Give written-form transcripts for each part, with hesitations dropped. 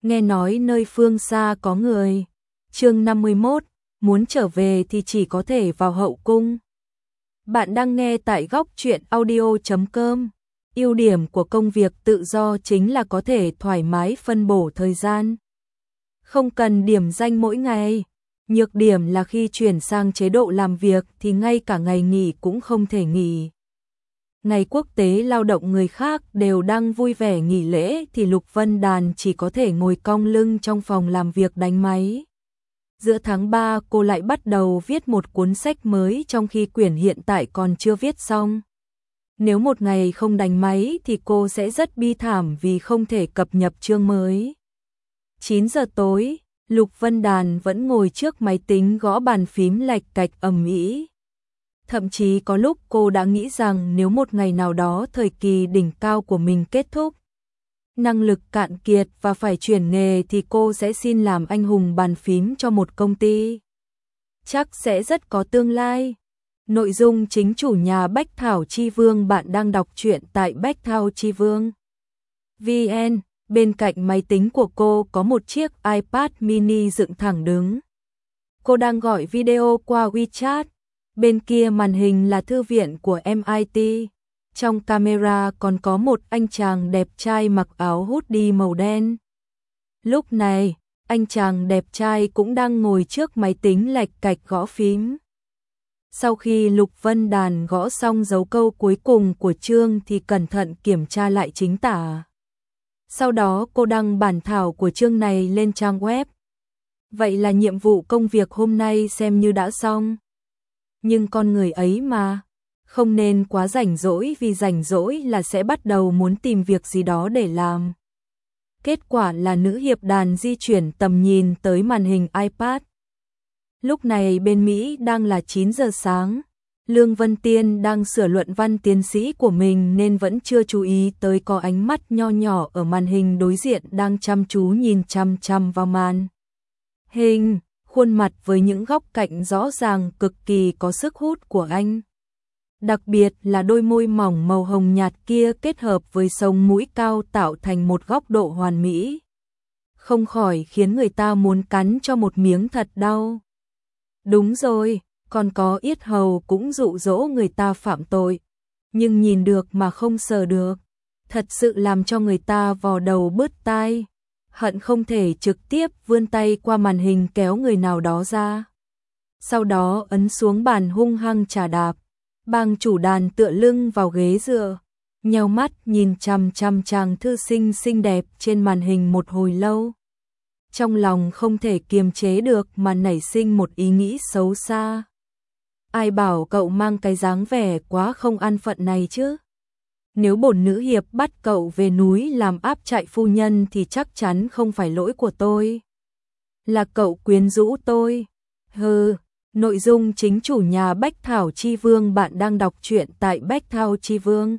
nghe nói nơi phương xa có người. Chương 51, muốn trở về thì chỉ có thể vào hậu cung. Bạn đang nghe tại góc truyện audio.com. Ưu điểm của công việc tự do chính là có thể thoải mái phân bổ thời gian. Không cần điểm danh mỗi ngày. Nhược điểm là khi chuyển sang chế độ làm việc thì ngay cả ngày nghỉ cũng không thể nghỉ. Ngày quốc tế lao động người khác đều đang vui vẻ nghỉ lễ thì Lục Vân Đàn chỉ có thể ngồi cong lưng trong phòng làm việc đánh máy. Giữa tháng 3 cô lại bắt đầu viết một cuốn sách mới trong khi quyển hiện tại còn chưa viết xong. Nếu một ngày không đánh máy thì cô sẽ rất bi thảm vì không thể cập nhật chương mới. 9 giờ tối, Lục Vân Đàn vẫn ngồi trước máy tính gõ bàn phím lạch cạch ầm ĩ. Thậm chí có lúc cô đã nghĩ rằng nếu một ngày nào đó thời kỳ đỉnh cao của mình kết thúc, năng lực cạn kiệt và phải chuyển nghề thì cô sẽ xin làm anh hùng bàn phím cho một công ty. Chắc sẽ rất có tương lai. Nội dung chính chủ nhà Bách Thảo Chi Vương. Bạn đang đọc truyện tại Bách Thảo Chi Vương VN. Bên cạnh máy tính của cô có một chiếc iPad mini dựng thẳng đứng. Cô đang gọi video qua WeChat. Bên kia màn hình là thư viện của MIT. Trong camera còn có một anh chàng đẹp trai mặc áo hoodie màu đen. Lúc này, anh chàng đẹp trai cũng đang ngồi trước máy tính lạch cạch gõ phím. Sau khi Lục Vân Đàn gõ xong dấu câu cuối cùng của chương thì cẩn thận kiểm tra lại chính tả. Sau đó cô đăng bản thảo của chương này lên trang web. Vậy là nhiệm vụ công việc hôm nay xem như đã xong. Nhưng con người ấy mà, không nên quá rảnh rỗi vì rảnh rỗi là sẽ bắt đầu muốn tìm việc gì đó để làm. Kết quả là nữ hiệp đàn di chuyển tầm nhìn tới màn hình iPad. Lúc này bên Mỹ đang là 9 giờ sáng. Lương Vân Tiên đang sửa luận văn tiến sĩ của mình nên vẫn chưa chú ý tới có ánh mắt nho nhỏ ở màn hình đối diện đang chăm chú nhìn chăm chăm vào màn hình, khuôn mặt với những góc cạnh rõ ràng cực kỳ có sức hút của anh. Đặc biệt là đôi môi mỏng màu hồng nhạt kia kết hợp với sống mũi cao tạo thành một góc độ hoàn mỹ. Không khỏi khiến người ta muốn cắn cho một miếng thật đau. Đúng rồi, còn có yết hầu cũng dụ dỗ người ta phạm tội. Nhưng nhìn được mà không sờ được. Thật sự làm cho người ta vò đầu bứt tai. Hận không thể trực tiếp vươn tay qua màn hình kéo người nào đó ra. Sau đó ấn xuống bàn hung hăng chà đạp. Bang chủ đàn tựa lưng vào ghế dựa, nheo mắt nhìn chằm chằm chàng thư sinh xinh đẹp trên màn hình một hồi lâu. Trong lòng không thể kiềm chế được mà nảy sinh một ý nghĩ xấu xa. Ai bảo cậu mang cái dáng vẻ quá không an phận này chứ? Nếu bổn nữ hiệp bắt cậu về núi làm áp trại phu nhân thì chắc chắn không phải lỗi của tôi. Là cậu quyến rũ tôi. Hừ. Nội dung chính chủ nhà Bách Thảo Chi Vương. Bạn đang đọc truyện tại Bách Thảo Chi Vương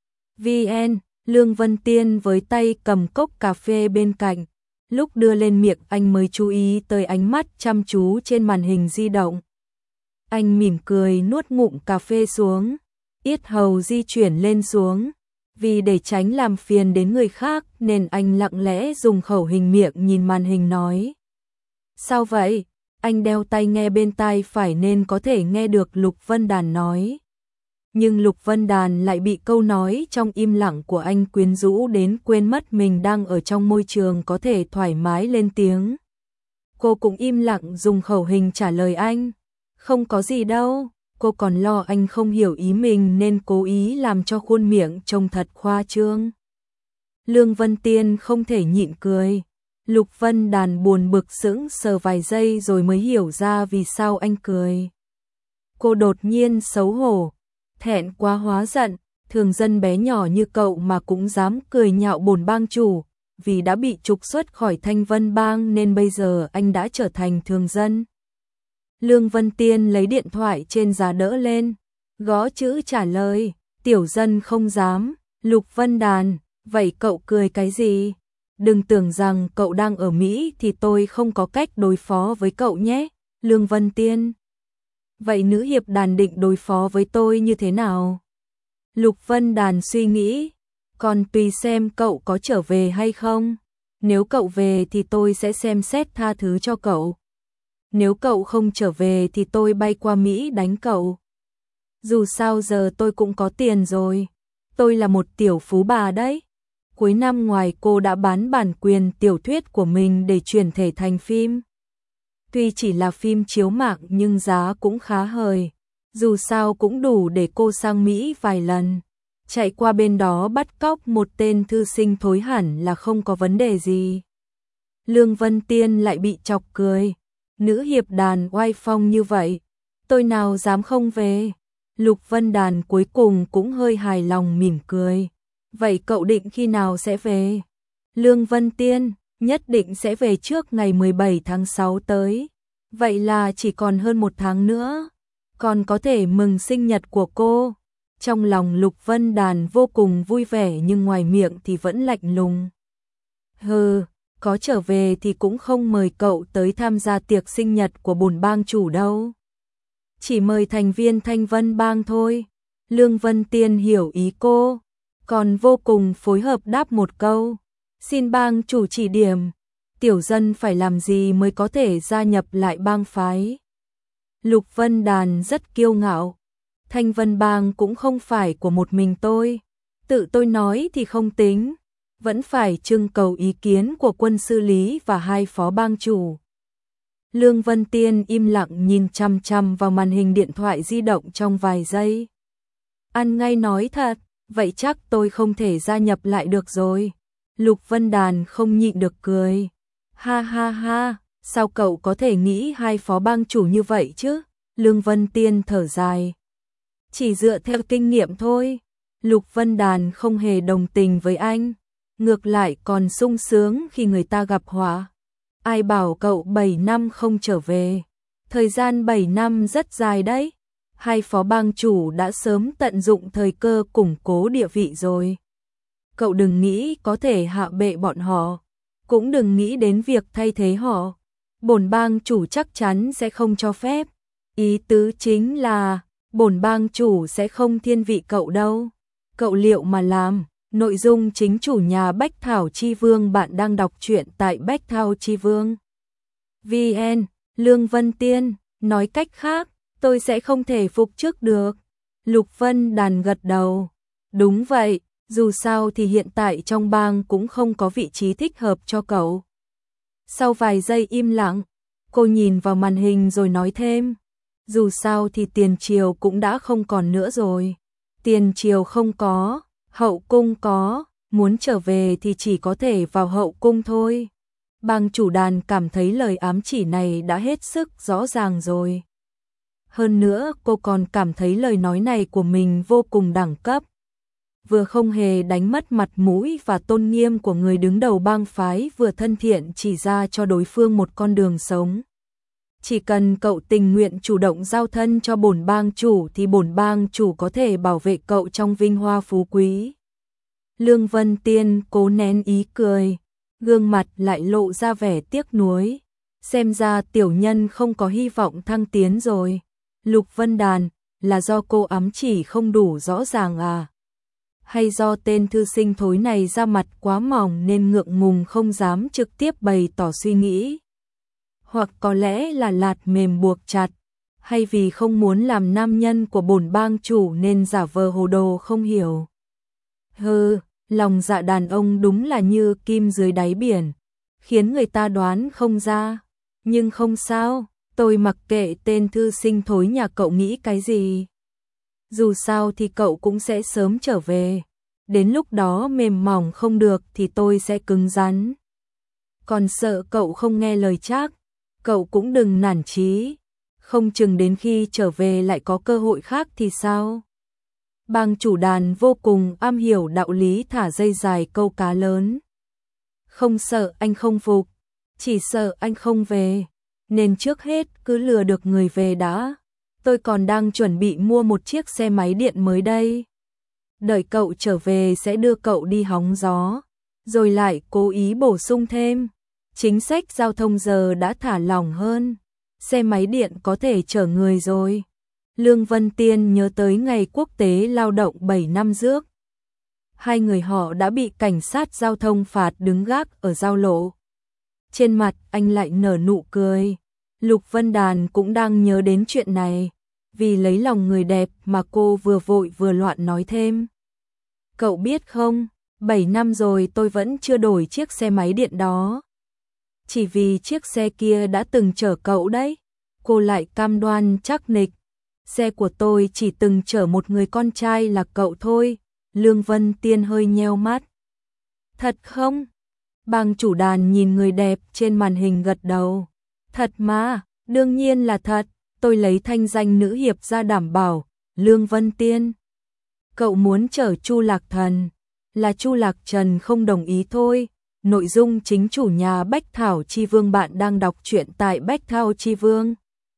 VN. Lương Vân Tiên với tay cầm cốc cà phê bên cạnh. Lúc đưa lên miệng anh mới chú ý tới ánh mắt chăm chú trên màn hình di động. Anh mỉm cười nuốt ngụm cà phê xuống. Yết hầu di chuyển lên xuống. Vì để tránh làm phiền đến người khác nên anh lặng lẽ dùng khẩu hình miệng nhìn màn hình nói. Sao vậy? Anh đeo tai nghe bên tai phải nên có thể nghe được Lục Vân Đàn nói. Nhưng Lục Vân Đàn lại bị câu nói trong im lặng của anh quyến rũ đến quên mất mình đang ở trong môi trường có thể thoải mái lên tiếng. Cô cũng im lặng dùng khẩu hình trả lời anh. Không có gì đâu, cô còn lo anh không hiểu ý mình nên cố ý làm cho khuôn miệng trông thật khoa trương. Lương Vân Tiên không thể nhịn cười. Lục Vân Đàn buồn bực sững sờ vài giây rồi mới hiểu ra vì sao anh cười. Cô đột nhiên xấu hổ, thẹn quá hóa giận, thường dân bé nhỏ như cậu mà cũng dám cười nhạo bổn bang chủ, vì đã bị trục xuất khỏi Thanh Vân bang nên bây giờ anh đã trở thành thường dân. Lương Vân Tiên lấy điện thoại trên giá đỡ lên, gõ chữ trả lời, tiểu dân không dám. Lục Vân Đàn, vậy cậu cười cái gì? Đừng tưởng rằng cậu đang ở Mỹ thì tôi không có cách đối phó với cậu nhé, Lương Vân Tiên. Vậy nữ hiệp đàn định đối phó với tôi như thế nào? Lục Vân Đàn suy nghĩ, còn tùy xem cậu có trở về hay không. Nếu cậu về thì tôi sẽ xem xét tha thứ cho cậu. Nếu cậu không trở về thì tôi bay qua Mỹ đánh cậu. Dù sao giờ tôi cũng có tiền rồi. Tôi là một tiểu phú bà đấy. Cuối năm ngoài cô đã bán bản quyền tiểu thuyết của mình để chuyển thể thành phim. Tuy chỉ là phim chiếu mạng nhưng giá cũng khá hời. Dù sao cũng đủ để cô sang Mỹ vài lần. Chạy qua bên đó bắt cóc một tên thư sinh thối hẳn là không có vấn đề gì. Lương Vân Tiên lại bị chọc cười. Nữ hiệp đàn oai phong như vậy, tôi nào dám không về. Lục Vân Đàn cuối cùng cũng hơi hài lòng mỉm cười. Vậy cậu định khi nào sẽ về? Lương Vân Tiên, nhất định sẽ về trước ngày 17 tháng 6 tới. Vậy là chỉ còn hơn 1 tháng nữa. Còn có thể mừng sinh nhật của cô. Trong lòng Lục Vân Đàn vô cùng vui vẻ nhưng ngoài miệng thì vẫn lạnh lùng. Hừ, có trở về thì cũng không mời cậu tới tham gia tiệc sinh nhật của bổn bang chủ đâu. Chỉ mời thành viên Thanh Vân bang thôi. Lương Vân Tiên hiểu ý cô, còn vô cùng phối hợp đáp một câu. Xin bang chủ chỉ điểm, tiểu dân phải làm gì mới có thể gia nhập lại bang phái. Lục Vân Đàn rất kiêu ngạo. Thanh Vân bang cũng không phải của một mình tôi. Tự tôi nói thì không tính. Vẫn phải trưng cầu ý kiến của quân sư Lý và 2 phó bang chủ. Lương Vân Tiên im lặng nhìn chằm chằm vào màn hình điện thoại di động trong vài giây. Ăn ngay nói thật, vậy chắc tôi không thể gia nhập lại được rồi. Lục Vân Đàn không nhịn được cười. Ha ha ha, sao cậu có thể nghĩ 2 phó bang chủ như vậy chứ? Lương Vân Tiên thở dài. Chỉ dựa theo kinh nghiệm thôi. Lục Vân Đàn không hề đồng tình với anh. Ngược lại còn sung sướng khi người ta gặp họa. Ai bảo cậu 7 năm không trở về. Thời gian 7 năm rất dài đấy. 2 phó bang chủ đã sớm tận dụng thời cơ củng cố địa vị rồi. Cậu đừng nghĩ có thể hạ bệ bọn họ. Cũng đừng nghĩ đến việc thay thế họ. Bổn bang chủ chắc chắn sẽ không cho phép. Ý tứ chính là bổn bang chủ sẽ không thiên vị cậu đâu. Cậu liệu mà làm? Nội dung chính chủ nhà Bách Thảo Chi Vương. Bạn đang đọc truyện tại Bách Thảo Chi Vương. VN, Lương Vân Tiên, nói cách khác, tôi sẽ không thể phục chức được. Lục Vân Đàn gật đầu. Đúng vậy, dù sao thì hiện tại trong bang cũng không có vị trí thích hợp cho cậu. Sau vài giây im lặng, cô nhìn vào màn hình rồi nói thêm. Dù sao thì tiền triều cũng đã không còn nữa rồi. Tiền triều không có, hậu cung có, muốn trở về thì chỉ có thể vào hậu cung thôi. Bang chủ Đàn cảm thấy lời ám chỉ này đã hết sức rõ ràng rồi. Hơn nữa cô còn cảm thấy lời nói này của mình vô cùng đẳng cấp. Vừa không hề đánh mất mặt mũi và tôn nghiêm của người đứng đầu bang phái, vừa thân thiện chỉ ra cho đối phương một con đường sống. Chỉ cần cậu tình nguyện chủ động giao thân cho bổn bang chủ thì bổn bang chủ có thể bảo vệ cậu trong vinh hoa phú quý. Lương Vân Tiên cố nén ý cười, gương mặt lại lộ ra vẻ tiếc nuối. Xem ra tiểu nhân không có hy vọng thăng tiến rồi. Lục Vân Đàn, là do cô ám chỉ không đủ rõ ràng à? Hay do tên thư sinh thối này da mặt quá mỏng nên ngượng ngùng không dám trực tiếp bày tỏ suy nghĩ? Hoặc có lẽ là lạt mềm buộc chặt, hay vì không muốn làm nam nhân của bổn bang chủ nên giả vờ hồ đồ không hiểu? Hừ, lòng dạ đàn ông đúng là như kim dưới đáy biển, khiến người ta đoán không ra. Nhưng không sao, tôi mặc kệ tên thư sinh thối nhà cậu nghĩ cái gì. Dù sao thì cậu cũng sẽ sớm trở về. Đến lúc đó mềm mỏng không được thì tôi sẽ cứng rắn. Còn sợ cậu không nghe lời chắc, cậu cũng đừng nản chí. Không chừng đến khi trở về lại có cơ hội khác thì sao? Bang chủ Đàn vô cùng am hiểu đạo lý thả dây dài câu cá lớn. Không sợ anh không phục, chỉ sợ anh không về. Nên trước hết cứ lừa được người về đã. Tôi còn đang chuẩn bị mua một chiếc xe máy điện mới đây. Đợi cậu trở về sẽ đưa cậu đi hóng gió. Rồi lại cố ý bổ sung thêm. Chính sách giao thông giờ đã thả lỏng hơn. Xe máy điện có thể chở người rồi. Lương Vân Tiên nhớ tới ngày quốc tế lao động 7 năm trước. hai người họ đã bị cảnh sát giao thông phạt đứng gác ở giao lộ. Trên mặt anh lại nở nụ cười. Lục Vân Đàn cũng đang nhớ đến chuyện này, vì lấy lòng người đẹp mà cô vừa vội vừa loạn nói thêm. Cậu biết không, 7 năm rồi tôi vẫn chưa đổi chiếc xe máy điện đó. Chỉ vì chiếc xe kia đã từng chở cậu đấy. Cô lại cam đoan chắc nịch. Xe của tôi chỉ từng chở một người con trai là cậu thôi. Lương Vân Tiên hơi nheo mắt. Thật không? Bang chủ đàn nhìn người đẹp trên màn hình gật đầu. Thật mà, đương nhiên là thật. Tôi lấy thanh danh nữ hiệp ra đảm bảo. Lương Vân Tiên. Cậu muốn chở Chu Lạc Thần. Là Chu Lạc Trần không đồng ý thôi. Nội dung chính chủ nhà Bách Thảo Chi Vương. Bạn đang đọc truyện tại Bách Thảo Chi Vương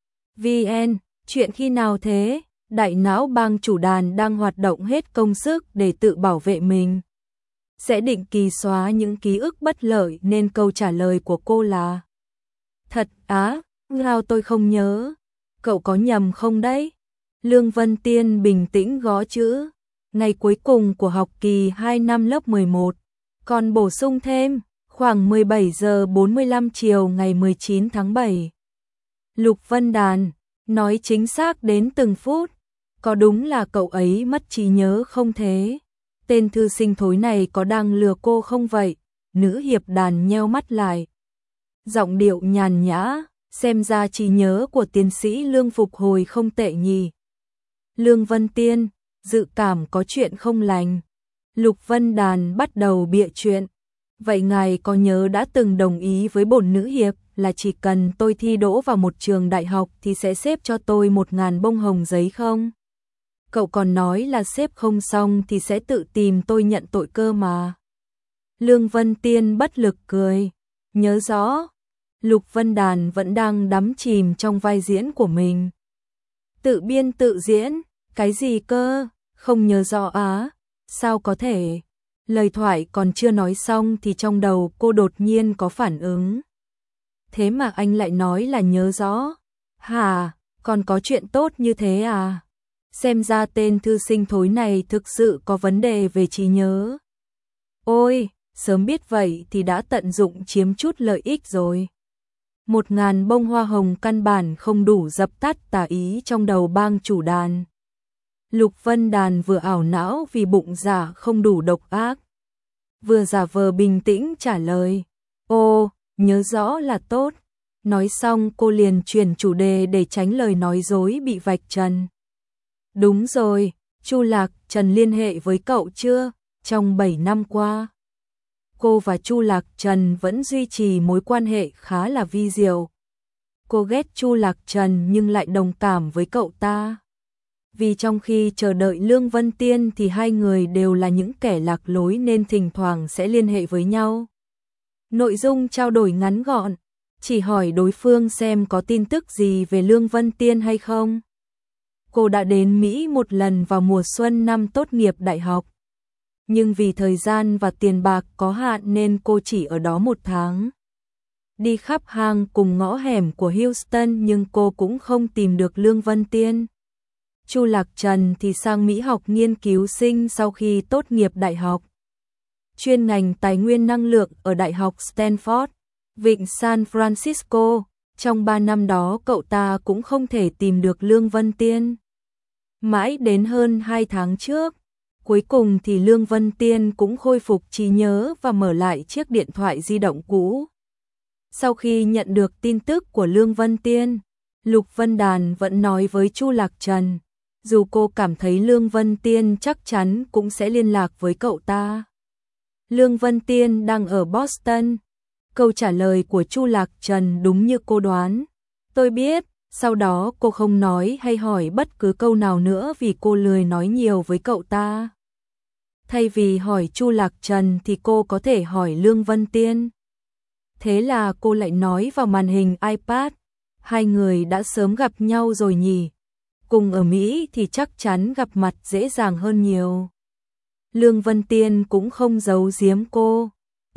VN. Chuyện khi nào thế? Đại não bang chủ đàn đang hoạt động hết công sức để tự bảo vệ mình. Sẽ định kỳ xóa những ký ức bất lợi nên câu trả lời của cô là thật á, ngao tôi không nhớ. Cậu có nhầm không đấy? Lương Vân Tiên bình tĩnh gõ chữ. Ngày cuối cùng của học kỳ 2 năm lớp 11. Còn bổ sung thêm, khoảng 17 giờ 45 chiều ngày 19 tháng 7. Lục Vân Đàn, nói chính xác đến từng phút. Có đúng là cậu ấy mất trí nhớ không thế? Tên thư sinh thối này có đang lừa cô không vậy? Nữ hiệp đàn nheo mắt lại. Giọng điệu nhàn nhã, xem ra trí nhớ của tiến sĩ Lương phục hồi không tệ nhỉ. Lương Vân Tiên, dự cảm có chuyện không lành. Lục Vân Đàn bắt đầu bịa chuyện. Vậy ngài có nhớ đã từng đồng ý với bổn nữ hiệp là chỉ cần tôi thi đỗ vào một trường đại học thì sẽ xếp cho tôi 1.000 bông hồng giấy không? Cậu còn nói là xếp không xong thì sẽ tự tìm tôi nhận tội cơ mà. Lương Vân Tiên bất lực cười. Nhớ rõ. Lục Vân Đàn vẫn đang đắm chìm trong vai diễn của mình. Tự biên tự diễn, cái gì cơ? Không nhớ rõ á? Sao có thể? Lời thoại còn chưa nói xong thì trong đầu cô đột nhiên có phản ứng. Thế mà anh lại nói là nhớ rõ. Hả, còn có chuyện tốt như thế à? Xem ra tên thư sinh thối này thực sự có vấn đề về trí nhớ. Ôi, sớm biết vậy thì đã tận dụng chiếm chút lợi ích rồi. 1.000 bông hoa hồng căn bản không đủ dập tắt tà ý trong đầu bang chủ đàn. Lục Vân Đàn vừa ảo não vì bụng dạ không đủ độc ác, vừa giả vờ bình tĩnh trả lời. Ô, nhớ rõ là tốt. Nói xong cô liền chuyển chủ đề để tránh lời nói dối bị vạch trần. Đúng rồi, Chu Lạc Trần liên hệ với cậu chưa? Trong 7 năm qua, cô và Chu Lạc Trần vẫn duy trì mối quan hệ khá là vi diệu. Cô ghét Chu Lạc Trần nhưng lại đồng cảm với cậu ta. Vì trong khi chờ đợi Lương Vân Tiên thì hai người đều là những kẻ lạc lối nên thỉnh thoảng sẽ liên hệ với nhau. Nội dung trao đổi ngắn gọn, chỉ hỏi đối phương xem có tin tức gì về Lương Vân Tiên hay không. Cô đã đến Mỹ một lần vào mùa xuân năm tốt nghiệp đại học. Nhưng vì thời gian và tiền bạc có hạn nên cô chỉ ở đó 1 tháng. Đi khắp hang cùng ngõ hẻm của Houston nhưng cô cũng không tìm được Lương Vân Tiên. Chu Lạc Trần thì sang Mỹ học nghiên cứu sinh sau khi tốt nghiệp đại học. Chuyên ngành tài nguyên năng lượng ở Đại học Stanford, Vịnh San Francisco. Trong 3 năm đó cậu ta cũng không thể tìm được Lương Vân Tiên. Mãi đến hơn 2 tháng trước, cuối cùng thì Lương Vân Tiên cũng khôi phục trí nhớ và mở lại chiếc điện thoại di động cũ. Sau khi nhận được tin tức của Lương Vân Tiên, Lục Vân Đàn vẫn nói với Chu Lạc Trần, dù cô cảm thấy Lương Vân Tiên chắc chắn cũng sẽ liên lạc với cậu ta. Lương Vân Tiên đang ở Boston. Câu trả lời của Chu Lạc Trần đúng như cô đoán. Tôi biết. Sau đó cô không nói hay hỏi bất cứ câu nào nữa vì cô lười nói nhiều với cậu ta. Thay vì hỏi Chu Lạc Trần thì cô có thể hỏi Lương Vân Tiên. Thế là cô lại nói vào màn hình iPad. Hai người đã sớm gặp nhau rồi nhỉ? Cùng ở Mỹ thì chắc chắn gặp mặt dễ dàng hơn nhiều. Lương Vân Tiên cũng không giấu giếm cô.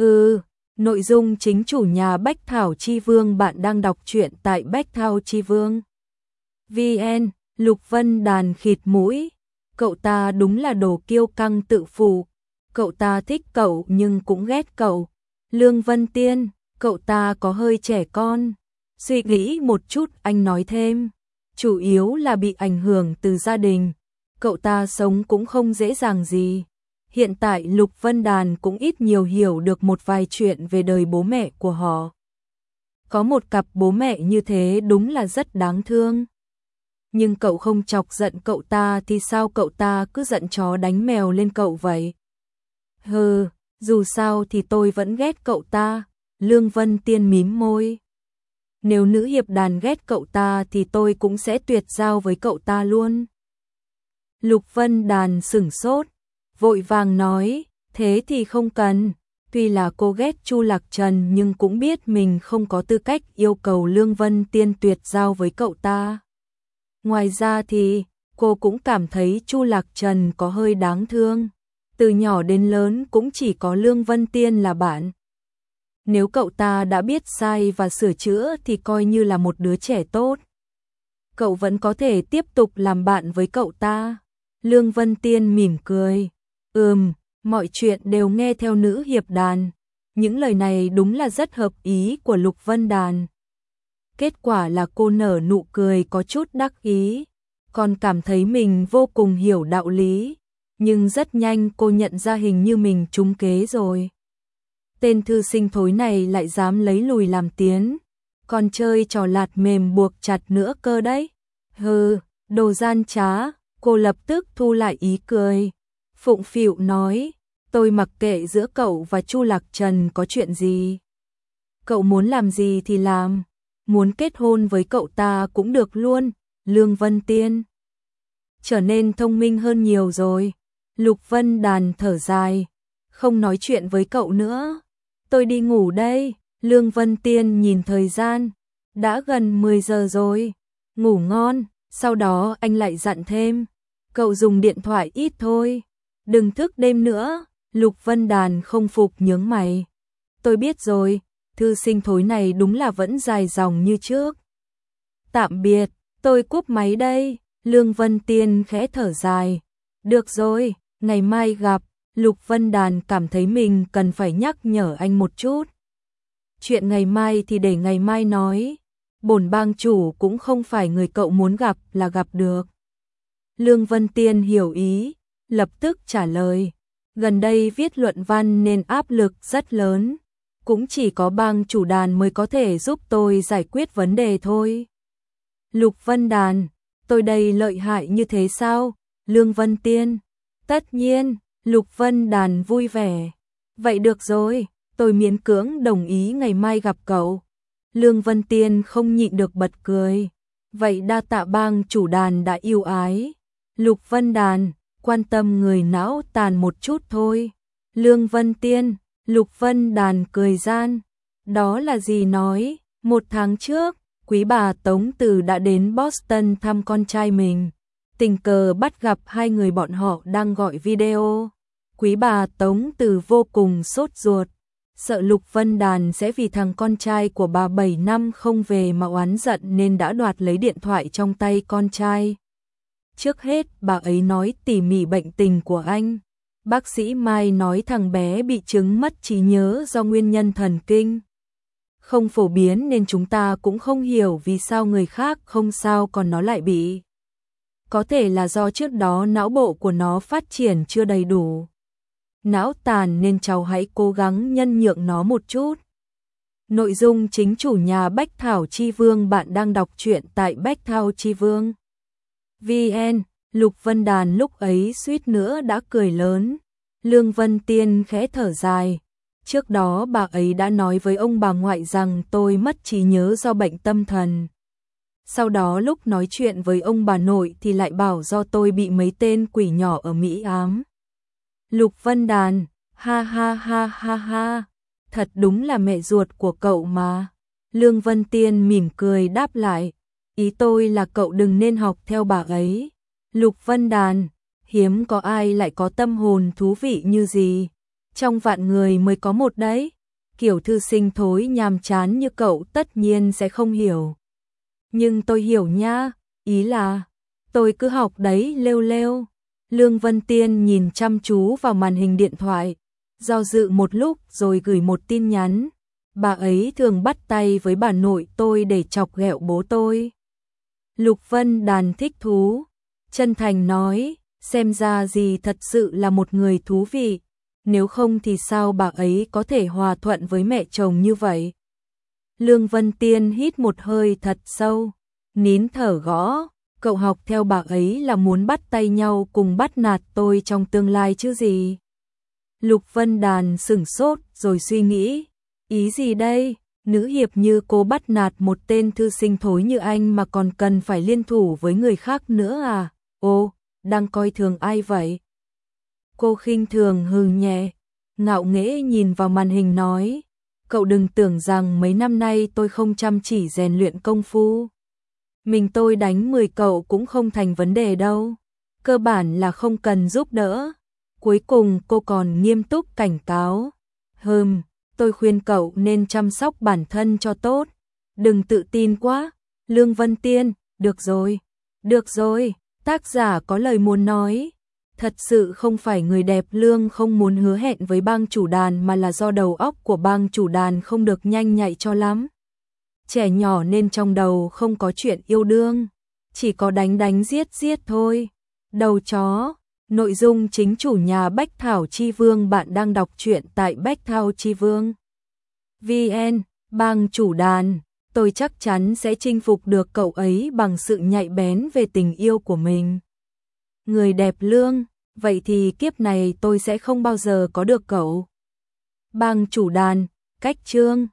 Nội dung chính chủ nhà Bách Thảo Chi Vương. Bạn đang đọc truyện tại Bách Thảo Chi Vương VN. Lục Vân Đàn khịt mũi. Cậu ta đúng là đồ kiêu căng tự phụ. cậu ta thích cậu nhưng cũng ghét cậu. Lương Vân Tiên, cậu ta có hơi trẻ con. Suy nghĩ một chút anh nói thêm, chủ yếu là bị ảnh hưởng từ gia đình. Cậu ta sống cũng không dễ dàng gì. Hiện tại Lục Vân Đàn cũng ít nhiều hiểu được một vài chuyện về đời bố mẹ của họ. Có một cặp bố mẹ như thế đúng là rất đáng thương. Nhưng cậu không chọc giận cậu ta thì sao cậu ta cứ giận chó đánh mèo lên cậu vậy? Hừ, dù sao thì tôi vẫn ghét cậu ta. Lương Vân Tiên mím môi. Nếu nữ hiệp đàn ghét cậu ta thì tôi cũng sẽ tuyệt giao với cậu ta luôn. Lục Vân Đàn sửng sốt, vội vàng nói, thế thì không cần. Tuy là cô ghét Chu Lạc Trần nhưng cũng biết mình không có tư cách yêu cầu Lương Vân Tiên tuyệt giao với cậu ta. Ngoài ra thì, cô cũng cảm thấy Chu Lạc Trần có hơi đáng thương. Từ nhỏ đến lớn cũng chỉ có Lương Vân Tiên là bạn. Nếu cậu ta đã biết sai và sửa chữa thì coi như là một đứa trẻ tốt. Cậu vẫn có thể tiếp tục làm bạn với cậu ta. Lương Vân Tiên mỉm cười. Mọi chuyện đều nghe theo nữ hiệp đàn. Những lời này đúng là rất hợp ý của Lục Vân Đàn. Kết quả là cô nở nụ cười có chút đắc ý, còn cảm thấy mình vô cùng hiểu đạo lý. Nhưng rất nhanh cô nhận ra hình như mình trúng kế rồi. Tên thư sinh thối này lại dám lấy lùi làm tiến, còn chơi trò lạt mềm buộc chặt nữa cơ đấy. Hừ, đồ gian trá, cô lập tức thu lại ý cười. Phụng phịu nói, tôi mặc kệ giữa cậu và Chu Lạc Trần có chuyện gì. Cậu muốn làm gì thì làm, muốn kết hôn với cậu ta cũng được luôn. Lương Vân Tiên trở nên thông minh hơn nhiều rồi. Lục Vân Đàn thở dài, không nói chuyện với cậu nữa. Tôi đi ngủ đây. Lương Vân Tiên nhìn thời gian, đã gần 10 giờ rồi. Ngủ ngon. Sau đó anh lại dặn thêm, cậu dùng điện thoại ít thôi, đừng thức đêm nữa. Lục Vân Đàn không phục nhướng mày. Tôi biết rồi, thư sinh thối này đúng là vẫn dài dòng như trước. Tạm biệt, tôi cúp máy đây. Lương Vân Tiên khẽ thở dài. Được rồi, ngày mai gặp. Lục Vân Đàn cảm thấy mình cần phải nhắc nhở anh một chút. Chuyện ngày mai thì để ngày mai nói. Bổn bang chủ cũng không phải người cậu muốn gặp là gặp được. Lương Vân Tiên hiểu ý, lập tức trả lời. Gần đây viết luận văn nên áp lực rất lớn. Cũng chỉ có bang chủ Đàn mới có thể giúp tôi giải quyết vấn đề thôi. Lục Vân Đàn, tôi đây lợi hại như thế sao? Lương Vân Tiên, tất nhiên. Lục Vân Đàn vui vẻ. Vậy được rồi, tôi miễn cưỡng đồng ý ngày mai gặp cậu. Lương Vân Tiên không nhịn được bật cười. Vậy đa tạ bang chủ Đàn đã yêu ái. Lục Vân Đàn, quan tâm người não tàn một chút thôi. Lương Vân Tiên, Lục Vân Đàn cười gian. Đó là gì nói, 1 tháng trước, quý bà Tống Từ đã đến Boston thăm con trai mình. Tình cờ bắt gặp hai người bọn họ đang gọi video. Quý bà Tống Từ vô cùng sốt ruột, sợ Lục Vân Đàn sẽ vì thằng con trai của bà 7 năm không về mà oán giận nên đã đoạt lấy điện thoại trong tay con trai. Trước hết bà ấy nói tỉ mỉ bệnh tình của anh. Bác sĩ Mai nói thằng bé bị chứng mất trí nhớ do nguyên nhân thần kinh không phổ biến nên chúng ta cũng không hiểu vì sao người khác không sao còn nó lại bị. Có thể là do trước đó não bộ của nó phát triển chưa đầy đủ. Não tàn nên cháu hãy cố gắng nhân nhượng nó một chút. Nội dung chính chủ nhà Bách Thảo Chi Vương. Bạn đang đọc truyện tại Bách Thảo Chi Vương. VN, Lục Vân Đàn lúc ấy suýt nữa đã cười lớn. Lương Vân Tiên khẽ thở dài. Trước đó bà ấy đã nói với ông bà ngoại rằng tôi mất trí nhớ do bệnh tâm thần. Sau đó lúc nói chuyện với ông bà nội thì lại bảo do tôi bị mấy tên quỷ nhỏ ở Mỹ ám. Lục Vân Đàn, ha ha ha ha ha, thật đúng là mẹ ruột của cậu mà. Lương Vân Tiên mỉm cười đáp lại, ý tôi là cậu đừng nên học theo bà ấy. Lục Vân Đàn, hiếm có ai lại có tâm hồn thú vị như gì. Trong vạn người mới có một đấy. Kiểu thư sinh thối nhàm chán như cậu tất nhiên sẽ không hiểu. Nhưng tôi hiểu nha, ý là tôi cứ học đấy lêu lêu. Lương Vân Tiên nhìn chăm chú vào màn hình điện thoại, do dự một lúc rồi gửi một tin nhắn. Bà ấy thường bắt tay với bà nội tôi để chọc ghẹo bố tôi. Lục Vân Đàn thích thú, chân thành nói, xem ra dì thật sự là một người thú vị, nếu không thì sao bà ấy có thể hòa thuận với mẹ chồng như vậy. Lương Vân Tiên hít một hơi thật sâu, nín thở gõ, cậu học theo bà ấy là muốn bắt tay nhau cùng bắt nạt tôi trong tương lai chứ gì. Lục Vân Đàn sửng sốt rồi suy nghĩ, ý gì đây, nữ hiệp như cô bắt nạt một tên thư sinh thối như anh mà còn cần phải liên thủ với người khác nữa à, ô, đang coi thường ai vậy? Cô khinh thường hừ nhẹ, ngạo nghễ nhìn vào màn hình nói, cậu đừng tưởng rằng mấy năm nay tôi không chăm chỉ rèn luyện công phu. Mình tôi đánh 10 cậu cũng không thành vấn đề đâu, cơ bản là không cần giúp đỡ. Cuối cùng cô còn nghiêm túc cảnh cáo, tôi khuyên cậu nên chăm sóc bản thân cho tốt, đừng tự tin quá. Lương Vân Tiên, được rồi, tác giả có lời muốn nói. Thật sự không phải người đẹp Lương không muốn hứa hẹn với bang chủ đàn mà là do đầu óc của bang chủ đàn không được nhanh nhạy cho lắm. Trẻ nhỏ nên trong đầu không có chuyện yêu đương, chỉ có đánh giết thôi. Đầu chó, nội dung chính chủ nhà Bách Thảo Chi Vương. Bạn đang đọc truyện tại Bách Thảo Chi Vương. VN, bang chủ đàn, tôi chắc chắn sẽ chinh phục được cậu ấy bằng sự nhạy bén về tình yêu của mình. Người đẹp Lương, vậy thì kiếp này tôi sẽ không bao giờ có được cậu. Bang chủ đàn, cách chương.